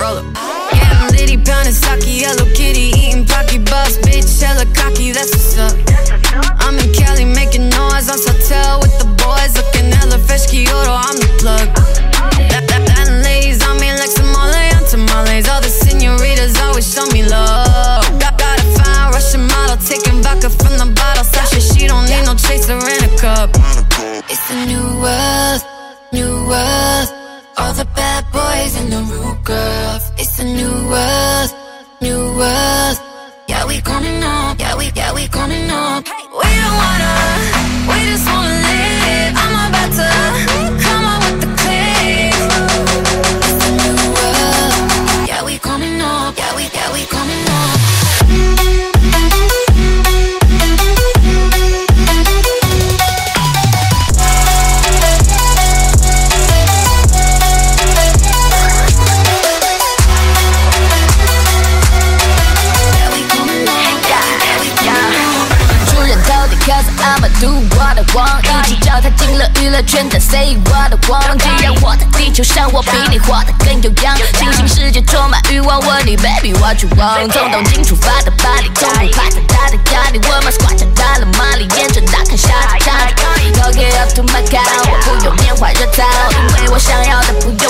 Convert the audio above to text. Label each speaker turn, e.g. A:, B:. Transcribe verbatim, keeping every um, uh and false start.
A: roll up. Yeah, I'm litty, pounding sake, Hello Kitty, eating Pocky Boss, bitch, hella cocky, that's what's up. I'm in Cali making noise on Sawtell with the boys, looking hella fresh, Kyoto, I'm the plug. That, that, that ladies on me like Somali on tamales. All the senoritas always show me love. Got, got a fine Russian model, taking vodka from the bottle. Sasha, she don't need no chaser in a cup. It's a new world, new world. All the bad boys and the rude girls. It's a new world, new world. Yeah, we coming up, yeah, we, yeah, we coming up. We don't wanna, we just wanna live. I'm about to come up with the click. It's a new world. Yeah, we coming up, yeah, we, yeah, we coming up. I'ma do what I want， 一起脚踏进了娱乐圈的 Say what I want， 既然我在地球上，我比你活得更有样。新兴世界充满欲望，问你 Baby what you want， 从东京出发的巴黎，从不怕太大的压力。我 Squad 长大了马里，眼睁大看下着家里。Go get up to my god， 我不用拈花惹草，因为我想要的不